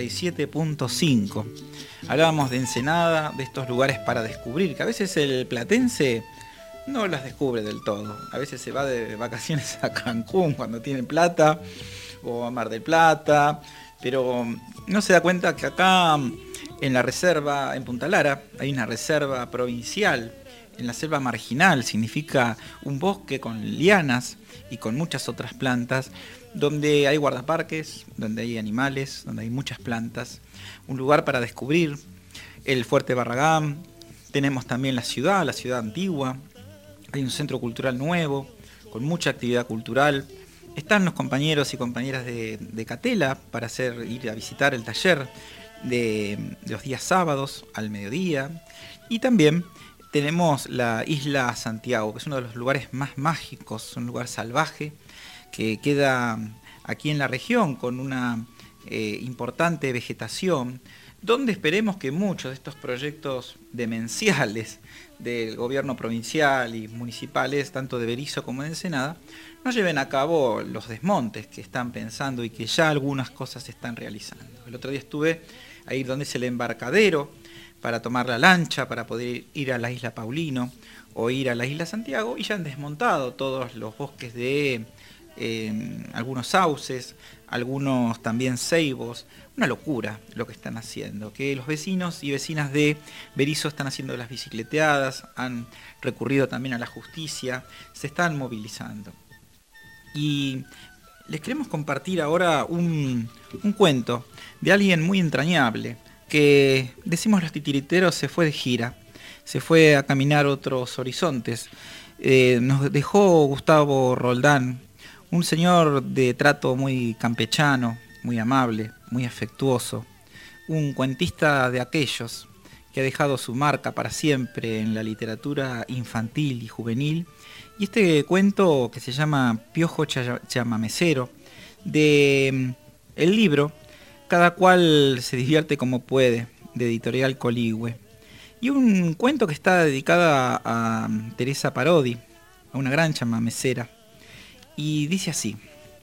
97.5. Hablábamos de Ensenada, de estos lugares para descubrir, que a veces el platense no las descubre del todo. A veces se va de vacaciones a Cancún cuando tiene plata, o a Mar del Plata, pero no se da cuenta que acá en la reserva, en Punta Lara, hay una reserva provincial. En la selva marginal, significa un bosque con lianas y con muchas otras plantas, donde hay guardaparques, donde hay animales, donde hay muchas plantas. Un lugar para descubrir el Fuerte Barragán. Tenemos también la ciudad antigua. Hay un centro cultural nuevo, con mucha actividad cultural. Están los compañeros y compañeras de Catela para ir a visitar el taller de los días sábados al mediodía. Y también tenemos la isla Santiago, que es uno de los lugares más mágicos, un lugar salvaje que queda aquí en la región con una importante vegetación, donde esperemos que muchos de estos proyectos demenciales del gobierno provincial y municipales, tanto de Berisso como de Ensenada, no lleven a cabo los desmontes que están pensando y que ya algunas cosas se están realizando. El otro día estuve ahí donde es el embarcadero, para tomar la lancha, para poder ir a la isla Paulino o ir a la isla Santiago, y ya han desmontado todos los bosques de algunos sauces, algunos también ceibos. Una locura lo que están haciendo, que los vecinos y vecinas de Berisso están haciendo las bicicleteadas, han recurrido también a la justicia, se están movilizando. Y les queremos compartir ahora un cuento de alguien muy entrañable, que decimos los titiriteros se fue de gira, se fue a caminar otros horizontes. Nos dejó Gustavo Roldán, un señor de trato muy campechano, muy amable, muy afectuoso, un cuentista de aquellos que ha dejado su marca para siempre en la literatura infantil y juvenil. Y este cuento, que se llama Piojo Chamamecero, de el libro Cada cual se divierte como puede, de Editorial Coligüe. Y un cuento que está dedicado a Teresa Parodi, a una gran chamamecera. Y dice así: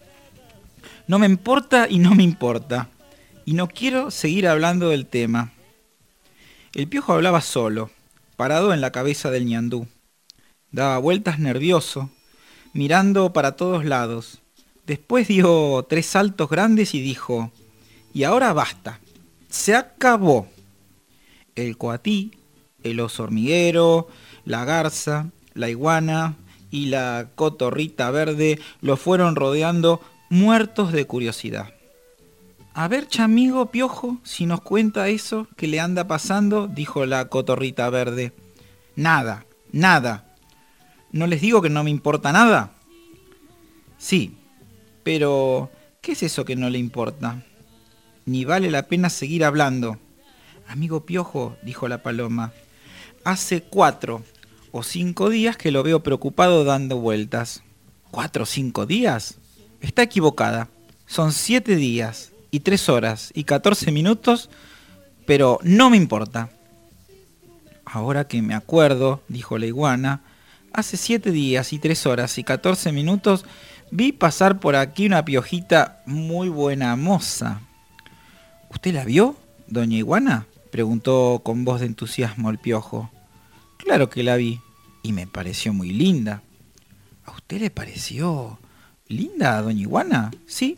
no me importa y no me importa, y no quiero seguir hablando del tema. El piojo hablaba solo, parado en la cabeza del ñandú. Daba vueltas nervioso, mirando para todos lados. Después dio 3 saltos grandes y dijo: y ahora basta, se acabó. El coatí el oso hormiguero, la garza, la iguana y la cotorrita verde lo fueron rodeando muertos de curiosidad. A ver, chamigo Piojo, si nos cuenta eso que le anda pasando, dijo la cotorrita verde. Nada, nada. ¿No les digo que no me importa nada? Sí, pero ¿qué es eso que no le importa? Ni vale la pena seguir hablando. Amigo Piojo, dijo la paloma, hace 4 o 5 días que lo veo preocupado dando vueltas. ¿4 o 5 días? Está equivocada. Son 7 días y 3 horas y 14 minutos, pero no me importa. Ahora que me acuerdo, dijo la iguana, hace 7 días y 3 horas y 14 minutos vi pasar por aquí una piojita muy buena moza. ¿Usted la vio, doña Iguana?, preguntó con voz de entusiasmo el Piojo. Claro que la vi, y me pareció muy linda. ¿A usted le pareció linda, doña Iguana? Sí,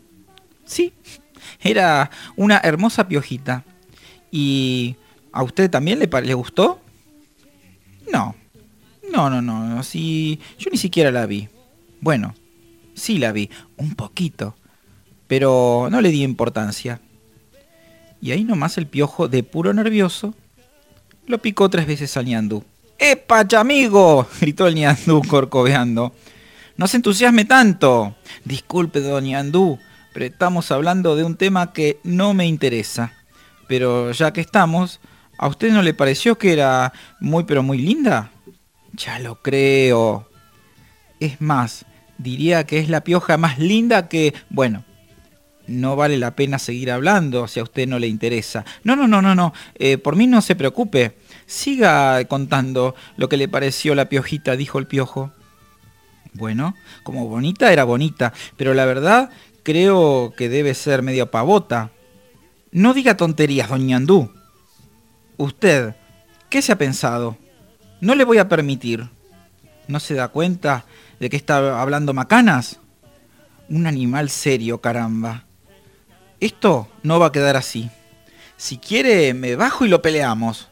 era una hermosa piojita. ¿Y a usted también le gustó? No, sí, yo ni siquiera la vi. Bueno, sí la vi, un poquito, pero no le di importancia. Y ahí nomás el Piojo, de puro nervioso, lo picó 3 veces al ñandú. ¡Epa, chamigo!, gritó el ñandú corcoveando. ¡No se entusiasme tanto! Disculpe, don ñandú, pero estamos hablando de un tema que no me interesa. Pero ya que estamos, ¿a usted no le pareció que era muy pero muy linda? Ya lo creo. Es más, diría que es la pioja más linda que... Bueno, no vale la pena seguir hablando si a usted no le interesa. No, por mí no se preocupe. Siga contando lo que le pareció la piojita, dijo el Piojo. Bueno, como bonita era bonita, pero la verdad creo que debe ser medio pavota. No diga tonterías, don ñandú. Usted, ¿qué se ha pensado? No le voy a permitir. ¿No se da cuenta de que está hablando macanas? Un animal serio, caramba. Esto no va a quedar así. Si quiere, me bajo y lo peleamos.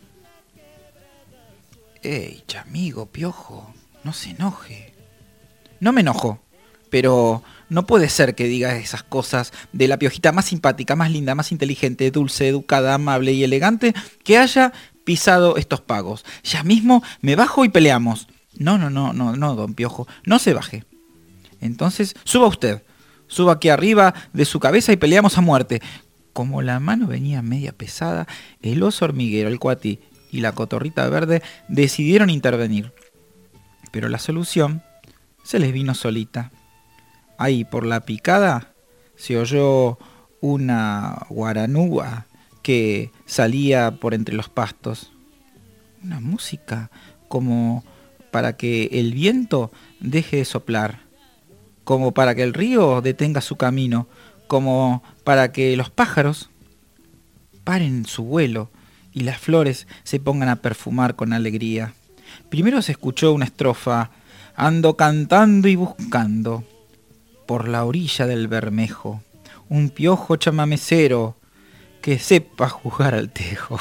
Ey, chamigo, Piojo, no se enoje. No me enojo, pero no puede ser que diga esas cosas de la piojita más simpática, más linda, más inteligente, dulce, educada, amable y elegante que haya pisado estos pagos. Ya mismo me bajo y peleamos. No, don Piojo, no se baje. Entonces, suba usted. Suba aquí arriba de su cabeza y peleamos a muerte. Como la mano venía media pesada, el oso hormiguero, el cuatí y la cotorrita verde decidieron intervenir. Pero la solución se les vino solita. Ahí, por la picada, se oyó una guaranúa que salía por entre los pastos. Una música como para que el viento deje de soplar, como para que el río detenga su camino, como para que los pájaros paren su vuelo y las flores se pongan a perfumar con alegría. Primero se escuchó una estrofa: ando cantando y buscando por la orilla del Bermejo un piojo chamamecero que sepa jugar al tejo.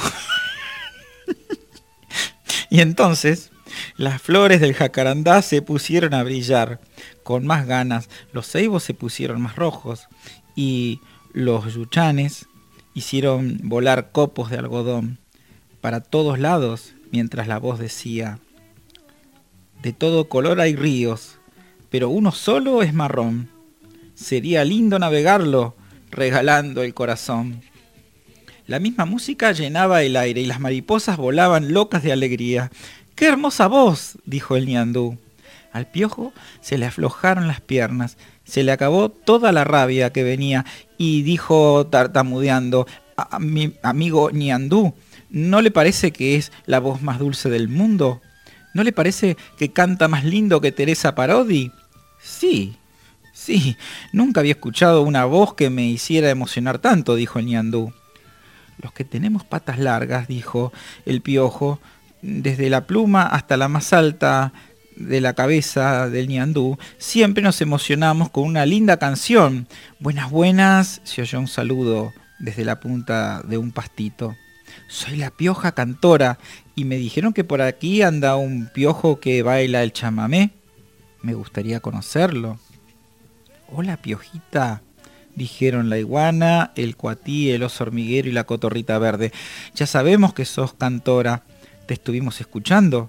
Y entonces las flores del jacarandá se pusieron a brillar con más ganas, los ceibos se pusieron más rojos y los yuchanes hicieron volar copos de algodón para todos lados, mientras la voz decía: de todo color hay ríos, pero uno solo es marrón. Sería lindo navegarlo, regalando el corazón. La misma música llenaba el aire y las mariposas volaban locas de alegría. ¡Qué hermosa voz!, dijo el ñandú. Al Piojo se le aflojaron las piernas, se le acabó toda la rabia que venía y dijo tartamudeando: mi amigo ñandú, ¿no le parece que es la voz más dulce del mundo? ¿No le parece que canta más lindo que Teresa Parodi? Sí, nunca había escuchado una voz que me hiciera emocionar tanto, dijo el ñandú. Los que tenemos patas largas, dijo el Piojo, desde la pluma hasta la más alta de la cabeza del ñandú, siempre nos emocionamos con una linda canción. Buenas, buenas, se oyó un saludo desde la punta de un pastito. Soy la Pioja Cantora y me dijeron que por aquí anda un piojo que baila el chamamé. Me gustaría conocerlo. Hola, Piojita, dijeron la iguana, el cuatí, el oso hormiguero y la cotorrita verde. Ya sabemos que sos cantora. ¿Te estuvimos escuchando?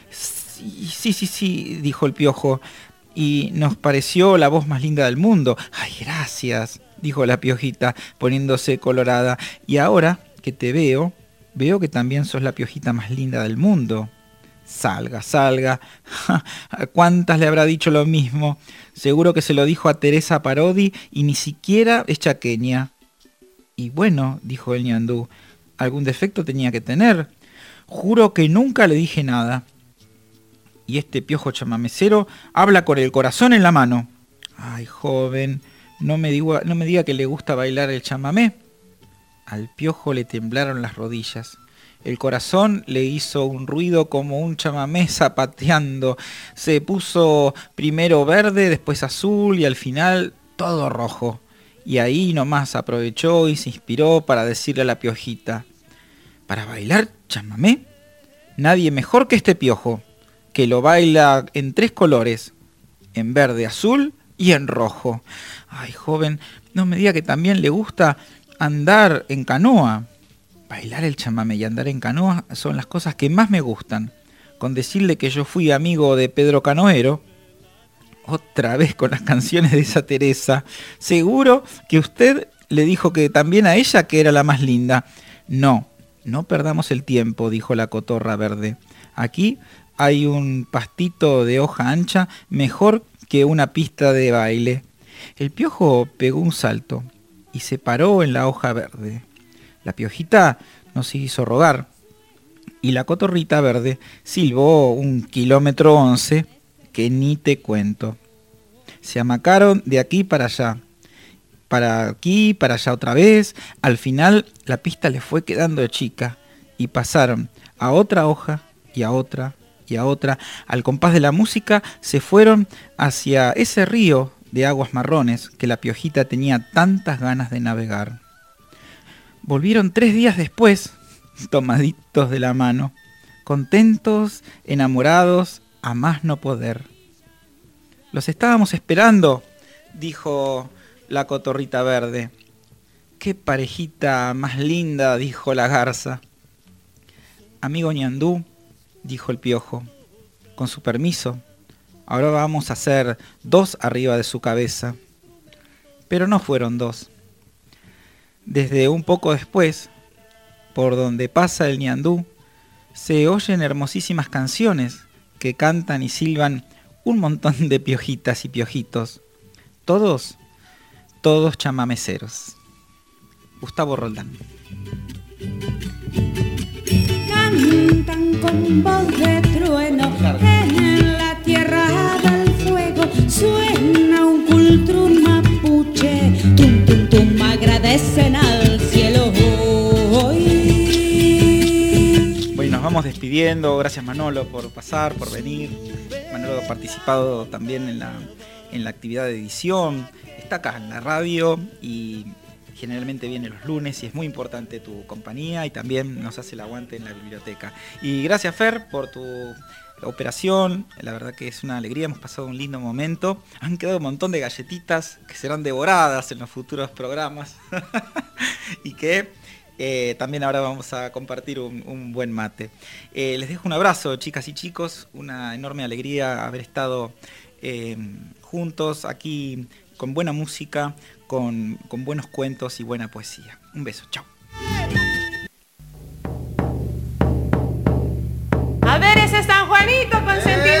Sí, dijo el piojo. Y nos pareció la voz más linda del mundo. Ay, gracias, dijo la Piojita, poniéndose colorada. Y ahora que te veo que también sos la Piojita más linda del mundo. Salga. ¿A cuántas le habrá dicho lo mismo? Seguro que se lo dijo a Teresa Parodi y ni siquiera es chaqueña. Y bueno, dijo el ñandú, algún defecto tenía que tener. Juro que nunca le dije nada. Y este piojo chamamecero habla con el corazón en la mano. Ay, joven, no me diga que le gusta bailar el chamamé. Al piojo le temblaron las rodillas. El corazón le hizo un ruido como un chamamé zapateando. Se puso primero verde, después azul y al final todo rojo. Y ahí nomás aprovechó y se inspiró para decirle a la Piojita: ¿para bailar chamamé? Nadie mejor que este piojo, que lo baila en 3 colores, en verde, azul y en rojo. Ay, joven, no me diga que también le gusta andar en canoa. Bailar el chamamé y andar en canoa son las cosas que más me gustan. Con decirle que yo fui amigo de Pedro Canoero, otra vez con las canciones de esa Teresa, seguro que usted le dijo que también a ella que era la más linda. No perdamos el tiempo, dijo la cotorra verde. Aquí hay un pastito de hoja ancha mejor que una pista de baile. El piojo pegó un salto y se paró en la hoja verde. La Piojita no se hizo rogar y la cotorrita verde silbó 1 kilómetro 11 que ni te cuento. Se amacaron de aquí para allá, para aquí, para allá otra vez. Al final la pista les fue quedando chica y pasaron a otra hoja y a otra y a otra. Al compás de la música se fueron hacia ese río de aguas marrones que la Piojita tenía tantas ganas de navegar. Volvieron 3 días después, tomaditos de la mano, contentos, enamorados, a más no poder. Los estábamos esperando, dijo la cotorrita verde. Qué parejita más linda, dijo la garza. Amigo ñandú, dijo el piojo, con su permiso, ahora vamos a hacer 2 arriba de su cabeza. Pero no fueron 2. Desde un poco después, por donde pasa el ñandú, se oyen hermosísimas canciones que cantan y silban un montón de piojitas y piojitos. Todos chamameceros. Gustavo Roldán. Cantan con voz de trueno en la tierra del fuego. Suena un cultrún mapuche, tum tum tum, agradecen al cielo hoy. Bueno, nos vamos despidiendo. Gracias, Manolo, por pasar, por venir. Manolo ha participado también en la actividad de edición. Está acá en la radio y generalmente viene los lunes y es muy importante tu compañía y también nos hace el aguante en la biblioteca. Y gracias, Fer, por tu operación. La verdad que es una alegría, hemos pasado un lindo momento. Han quedado un montón de galletitas que serán devoradas en los futuros programas y que también ahora vamos a compartir un buen mate. Les dejo un abrazo, chicas y chicos, una enorme alegría haber estado juntos aquí con buena música, con buenos cuentos y buena poesía. Un beso, chao. A ver ese San Juanito con sentimiento.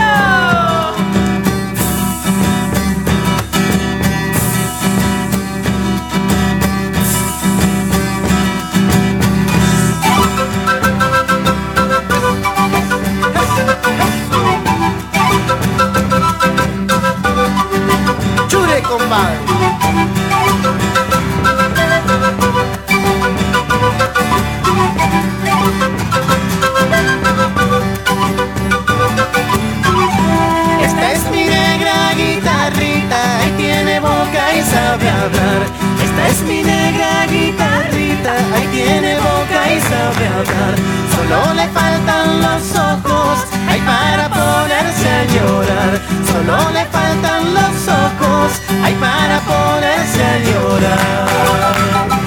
Chure, compadre. Esta es mi negra guitarrita y tiene boca y sabe hablar. Esta es mi negra guitarrita y tiene boca y sabe hablar. sabe hablar. Solo le faltan los ojos, ay, para ponerse a llorar. Solo le faltan los ojos, ay, para ponerse a llorar.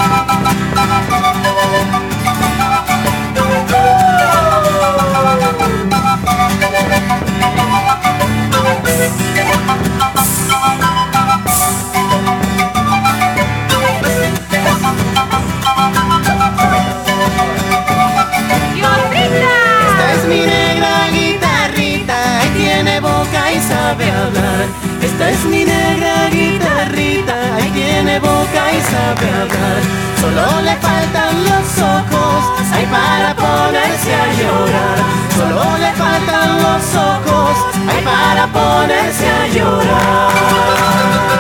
Esta es mi negra guitarrita, ahí tiene boca y sabe hablar. Esta es mi negra guitarrita, ahí tiene boca y sabe hablar. Solo le faltan los ojos, ay, para ponerse a llorar. Solo le faltan los ojos, ay, para ponerse a llorar.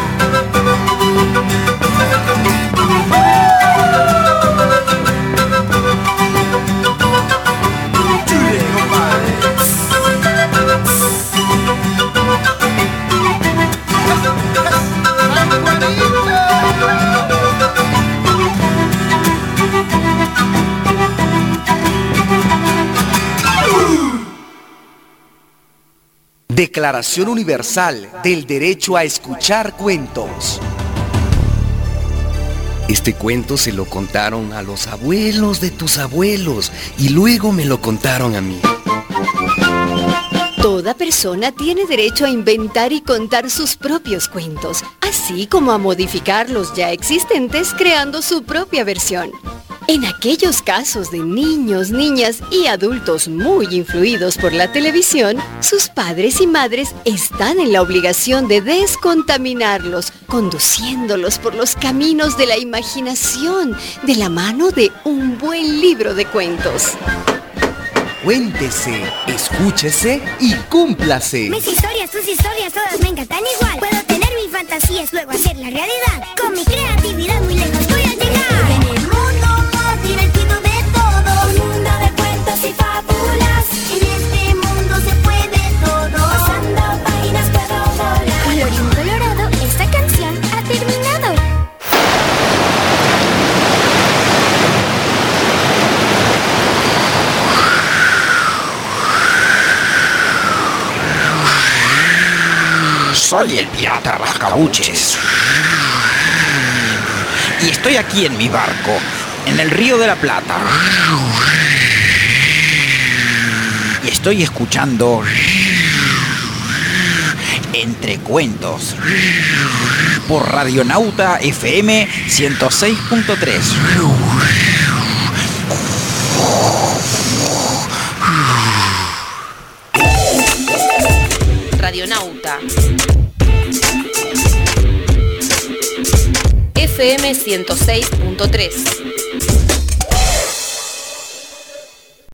Declaración Universal del Derecho a Escuchar Cuentos. Este cuento se lo contaron a los abuelos de tus abuelos y luego me lo contaron a mí. Toda persona tiene derecho a inventar y contar sus propios cuentos, así como a modificar los ya existentes creando su propia versión. En aquellos casos de niños, niñas y adultos muy influidos por la televisión, sus padres y madres están en la obligación de descontaminarlos, conduciéndolos por los caminos de la imaginación, de la mano de un buen libro de cuentos. Cuéntese, escúchese y cúmplase. Mis historias, tus historias, todas me encantan igual. Puedo tener mis fantasías, luego hacerla realidad. Con mi creatividad muy lejos voy a llegar. En el mundo más divertido de todos, un mundo de cuentos y fábulas. En este mundo se puede todo, pasando páginas puedo volar. Colorín colorado, esta canción ha terminado. Soy el pirata Rascabuches. Y estoy aquí en mi barco, en el Río de la Plata. Y estoy escuchando Entre Cuentos por Radionauta FM 106.3. Radionauta FM 106.3.